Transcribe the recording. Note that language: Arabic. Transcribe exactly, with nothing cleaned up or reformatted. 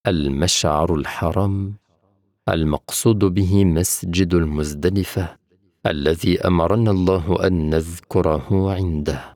المشعر الحرام المقصود به مسجد المزدلفة الذي أمرنا الله أن نذكره عنده.